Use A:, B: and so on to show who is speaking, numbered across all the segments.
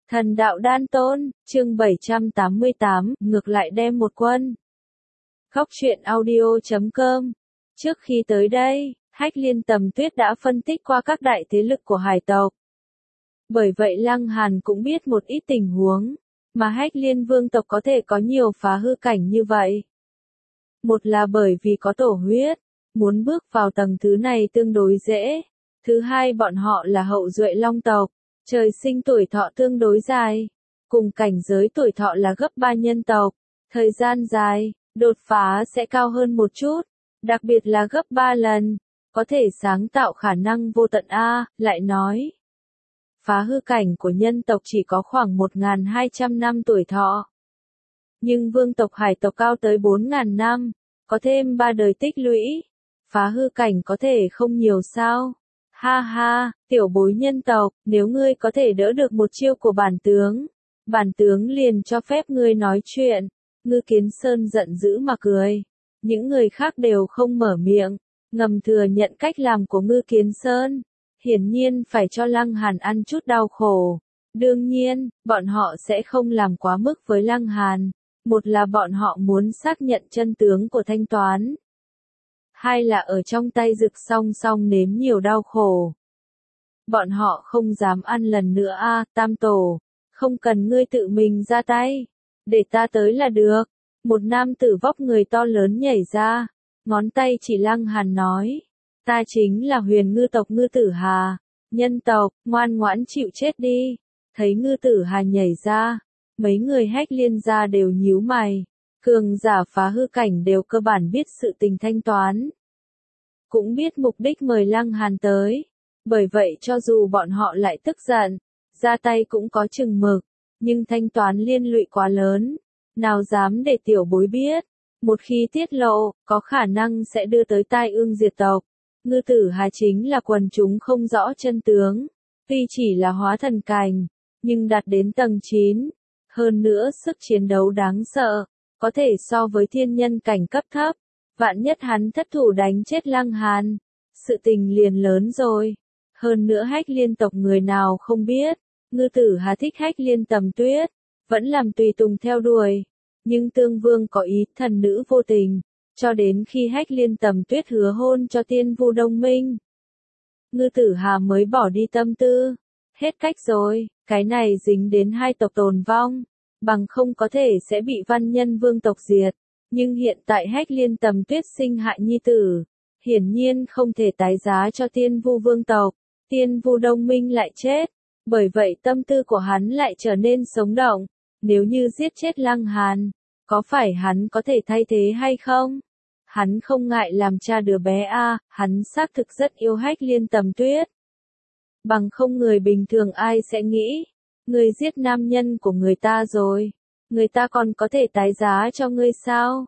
A: Thần đạo đan tôn, chương 788, ngược lại đem một quân. Góc truyện audio.com. Trước khi tới đây, Hách Liên Tầm Tuyết đã phân tích qua các đại thế lực của hải tộc. Bởi vậy Lăng Hàn cũng biết một ít tình huống, mà Hách Liên vương tộc có thể có nhiều phá hư cảnh như vậy. Một là bởi vì có tổ huyết, muốn bước vào tầng thứ này tương đối dễ. Thứ hai bọn họ là hậu duệ long tộc, trời sinh tuổi thọ tương đối dài, cùng cảnh giới tuổi thọ là gấp 3 nhân tộc, thời gian dài, đột phá sẽ cao hơn một chút, đặc biệt là gấp 3 lần, có thể sáng tạo khả năng vô tận A, lại nói. Phá hư cảnh của nhân tộc chỉ có khoảng 1.200 năm tuổi thọ. Nhưng vương tộc hải tộc cao tới 4.000 năm, có thêm 3 đời tích lũy, phá hư cảnh có thể không nhiều sao. Ha ha, tiểu bối nhân tộc, nếu ngươi có thể đỡ được một chiêu của bản tướng liền cho phép ngươi nói chuyện. Ngư Kiến Sơn giận dữ mà cười. Những người khác đều không mở miệng, ngầm thừa nhận cách làm của Ngư Kiến Sơn. Hiển nhiên phải cho Lăng Hàn ăn chút đau khổ. Đương nhiên, bọn họ sẽ không làm quá mức với Lăng Hàn. Một là bọn họ muốn xác nhận chân tướng của thanh toán. Hai là ở trong tay Dực song song nếm nhiều đau khổ. Bọn họ không dám ăn lần nữa a, Tam Tổ, không cần ngươi tự mình ra tay, để ta tới là được. Một nam tử vóc người to lớn nhảy ra, ngón tay chỉ Lăng Hàn nói, ta chính là Huyền Ngư tộc Ngư Tử Hà, nhân tộc, ngoan ngoãn chịu chết đi. Thấy Ngư Tử Hà nhảy ra, mấy người Hách Liên gia đều nhíu mày. Cường giả phá hư cảnh đều cơ bản biết sự tình thanh toán. Cũng biết mục đích mời Lăng Hàn tới. Bởi vậy cho dù bọn họ lại tức giận, ra tay cũng có chừng mực. Nhưng thanh toán liên lụy quá lớn. Nào dám để tiểu bối biết. Một khi tiết lộ, có khả năng sẽ đưa tới tai ương diệt tộc. Ngư Tử Hà chính là quần chúng không rõ chân tướng. Tuy chỉ là hóa thần cảnh, nhưng đạt đến tầng 9. Hơn nữa sức chiến đấu đáng sợ. Có thể so với thiên nhân cảnh cấp thấp, vạn nhất hắn thất thủ đánh chết Lăng Hàn, sự tình liền lớn rồi. Hơn nữa Hách Liên tộc người nào không biết, Ngư Tử Hà thích Hách Liên Tầm Tuyết, vẫn làm tùy tùng theo đuổi. Nhưng Tương Vương có ý thần nữ vô tình, cho đến khi Hách Liên Tầm Tuyết hứa hôn cho Tiên Vu Đông Minh. Ngư Tử Hà mới bỏ đi tâm tư, hết cách rồi, cái này dính đến hai tộc tồn vong. Bằng không có thể sẽ bị Văn Nhân vương tộc diệt, nhưng hiện tại Hách Liên Tầm Tuyết sinh hại nhi tử, hiển nhiên không thể tái giá cho Tiên Vu vương tộc, Tiên Vu Đông Minh lại chết, bởi vậy tâm tư của hắn lại trở nên sống động, nếu như giết chết Lăng Hàn, có phải hắn có thể thay thế hay không? Hắn không ngại làm cha đứa bé a, hắn xác thực rất yêu Hách Liên Tầm Tuyết. Bằng không người bình thường ai sẽ nghĩ, ngươi giết nam nhân của người ta rồi, người ta còn có thể tái giá cho ngươi sao?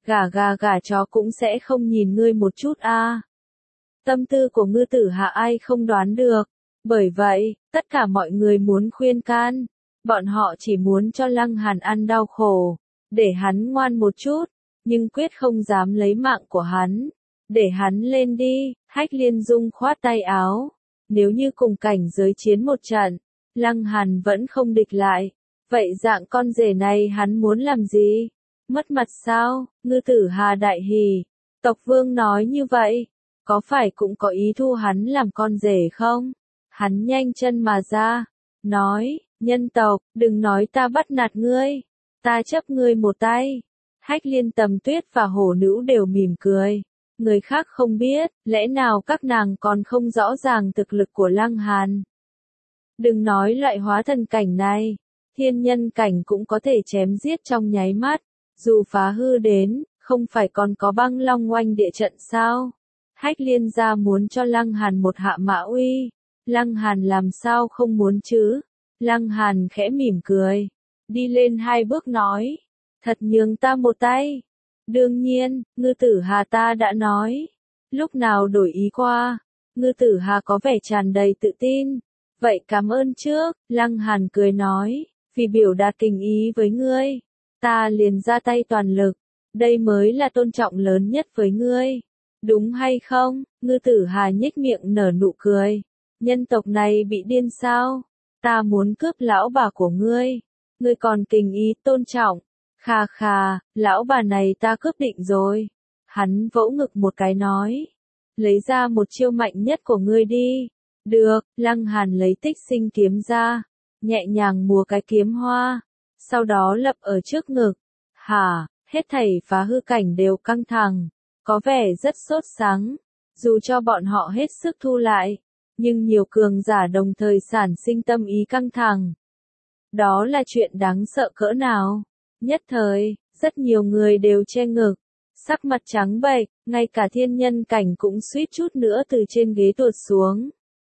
A: Gà chó cũng sẽ không nhìn ngươi một chút a. Tâm tư của Ngư Tử Hà ai không đoán được, bởi vậy, tất cả mọi người muốn khuyên can, bọn họ chỉ muốn cho Lăng Hàn ăn đau khổ, để hắn ngoan một chút, nhưng quyết không dám lấy mạng của hắn, để hắn lên đi. Hách Liên Dung khoát tay áo, nếu như cùng cảnh giới chiến một trận, Lăng Hàn vẫn không địch lại, vậy dạng con rể này hắn muốn làm gì? Mất mặt sao? Ngư Tử Hà đại hỉ, tộc vương nói như vậy, có phải cũng có ý thu hắn làm con rể không? Hắn nhanh chân mà ra, nói, nhân tộc, đừng nói ta bắt nạt ngươi, ta chấp ngươi một tay. Hách Liên Tầm Tuyết và hổ nữ đều mỉm cười, người khác không biết, lẽ nào các nàng còn không rõ ràng thực lực của Lăng Hàn? Đừng nói loại hóa thần cảnh này, thiên nhân cảnh cũng có thể chém giết trong nháy mắt, dù phá hư đến, không phải còn có băng long oanh địa trận sao? Hách Liên gia muốn cho Lăng Hàn một hạ mã uy, Lăng Hàn làm sao không muốn chứ? Lăng Hàn khẽ mỉm cười, đi lên 2 bước nói, thật nhường ta một tay. Đương nhiên, Ngư Tử Hà ta đã nói, lúc nào đổi ý qua. Ngư Tử Hà có vẻ tràn đầy tự tin. Vậy cảm ơn trước, Lăng Hàn cười nói, vì biểu đạt tình ý với ngươi, ta liền ra tay toàn lực, đây mới là tôn trọng lớn nhất với ngươi, đúng hay không? Ngư Tử Hà nhếch miệng nở nụ cười, nhân tộc này bị điên sao? ta muốn cướp lão bà của ngươi còn kính ý tôn trọng. Khà khà, lão bà này ta cướp định rồi. Hắn vỗ ngực một cái nói, lấy ra một chiêu mạnh nhất của ngươi đi. Được, Lăng Hàn lấy Tích Sinh kiếm ra, nhẹ nhàng múa cái kiếm hoa, sau đó lập ở trước ngực. Hả, hết thảy phá hư cảnh đều căng thẳng, có vẻ rất sốt sắng, dù cho bọn họ hết sức thu lại, nhưng nhiều cường giả đồng thời sản sinh tâm ý căng thẳng. Đó là chuyện đáng sợ cỡ nào? Nhất thời, rất nhiều người đều che ngực, sắc mặt trắng bệch, ngay cả thiên nhân cảnh cũng suýt chút nữa từ trên ghế tuột xuống.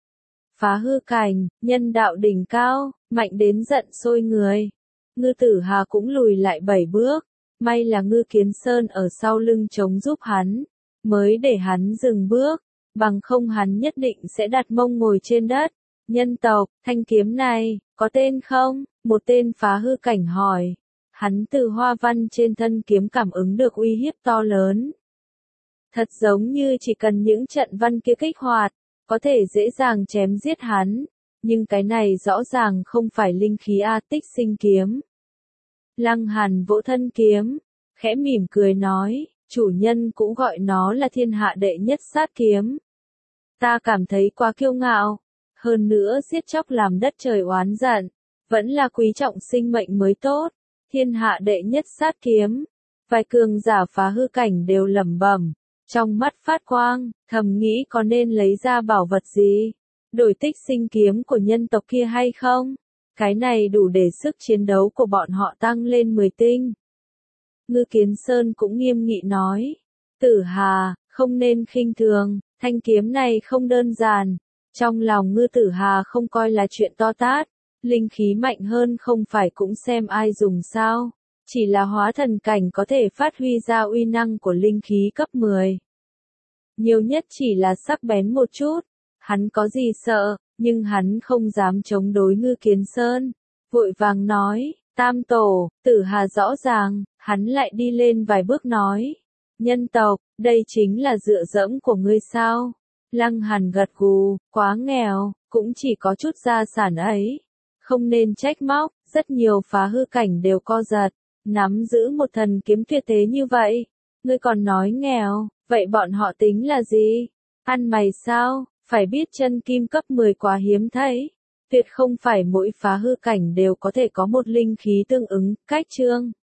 A: Phá hư cảnh, nhân đạo đỉnh cao, mạnh đến giận sôi người. Ngư Tử Hà cũng lùi lại 7 bước, may là Ngư Kiến Sơn ở sau lưng chống giúp hắn, mới để hắn dừng bước, bằng không hắn nhất định sẽ đặt mông ngồi trên đất. Nhân tộc, thanh kiếm này, có tên không? Một tên phá hư cảnh hỏi. Hắn từ hoa văn trên thân kiếm cảm ứng được uy hiếp to lớn. Thật giống như chỉ cần những trận văn kia kích hoạt, có thể dễ dàng chém giết hắn, nhưng cái này rõ ràng không phải linh khí Tích Sinh kiếm. Lăng Hàn vỗ thân kiếm, khẽ mỉm cười nói, chủ nhân cũng gọi nó là thiên hạ đệ nhất sát kiếm. Ta cảm thấy quá kiêu ngạo, hơn nữa giết chóc làm đất trời oán giận, vẫn là quý trọng sinh mệnh mới tốt. Thiên hạ đệ nhất sát kiếm, vài cường giả phá hư cảnh đều lẩm bẩm, trong mắt phát quang, thầm nghĩ có nên lấy ra bảo vật gì, đổi Tích Sinh kiếm của nhân tộc kia hay không? Cái này đủ để sức chiến đấu của bọn họ tăng lên 10 tinh. Ngư Kiến Sơn cũng nghiêm nghị nói, Tử Hà, không nên khinh thường, thanh kiếm này không đơn giản. Trong lòng Ngư Tử Hà không coi là chuyện to tát, linh khí mạnh hơn không phải cũng xem ai dùng sao, chỉ là hóa thần cảnh có thể phát huy ra uy năng của linh khí cấp 10. Nhiều nhất chỉ là sắc bén một chút, hắn có gì sợ, nhưng hắn không dám chống đối Ngư Kiến Sơn, vội vàng nói, Tam Tổ, Tử Hà rõ ràng, hắn lại đi lên vài bước nói, nhân tộc, đây chính là dựa dẫm của ngươi sao? Lăng Hàn gật gù, quá nghèo, cũng chỉ có chút gia sản ấy. Không nên trách móc, rất nhiều phá hư cảnh đều co giật, nắm giữ một thần kiếm tuyệt thế như vậy. Ngươi còn nói nghèo, vậy bọn họ tính là gì? Ăn mày sao? Phải biết chân kim cấp 10 quá hiếm thấy. Tuyệt không phải mỗi phá hư cảnh đều có thể có một linh khí tương ứng. Cách chương